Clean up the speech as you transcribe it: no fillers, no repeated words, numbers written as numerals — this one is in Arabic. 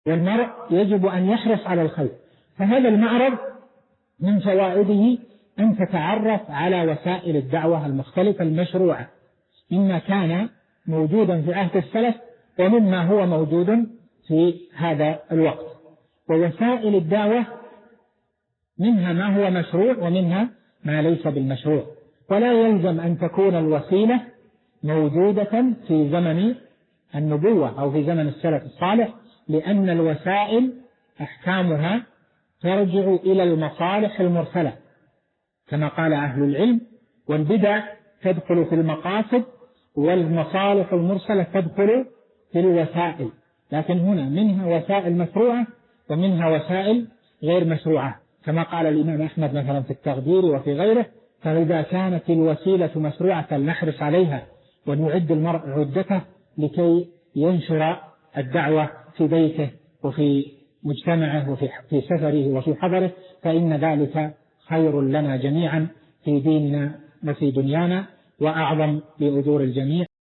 والمرء يجب أن يحرص على الخير. فهذا المعرض من فوائده أن تتعرف على وسائل الدعوة المختلفة المشروعة، مما كان موجودا في عهد السلف ومما هو موجود في هذا الوقت. ووسائل الدعوة منها ما هو مشروع ومنها ما ليس بالمشروع، ولا يلزم أن تكون الوسيلة موجودة في زمن النبوة أو في زمن السلف الصالح، لأن الوسائل أحكامها ترجع إلى المصالح المرسلة كما قال أهل العلم، والبدع تدخل في المقاصد والمصالح المرسلة تدخل في الوسائل. لكن هنا منها وسائل مشروعة ومنها وسائل غير مشروعة، كما قال الإمام أحمد مثلا في التقدير وفي غيره. فإذا كانت الوسيلة مشروعة فلنحرص عليها ونعد المرء عدته لكي ينشر الدعوة في بيته وفي مجتمعه وفي سفره وفي حضره، فإن ذلك خير لنا جميعا في ديننا وفي دنيانا وأعظم لأجور الجميع.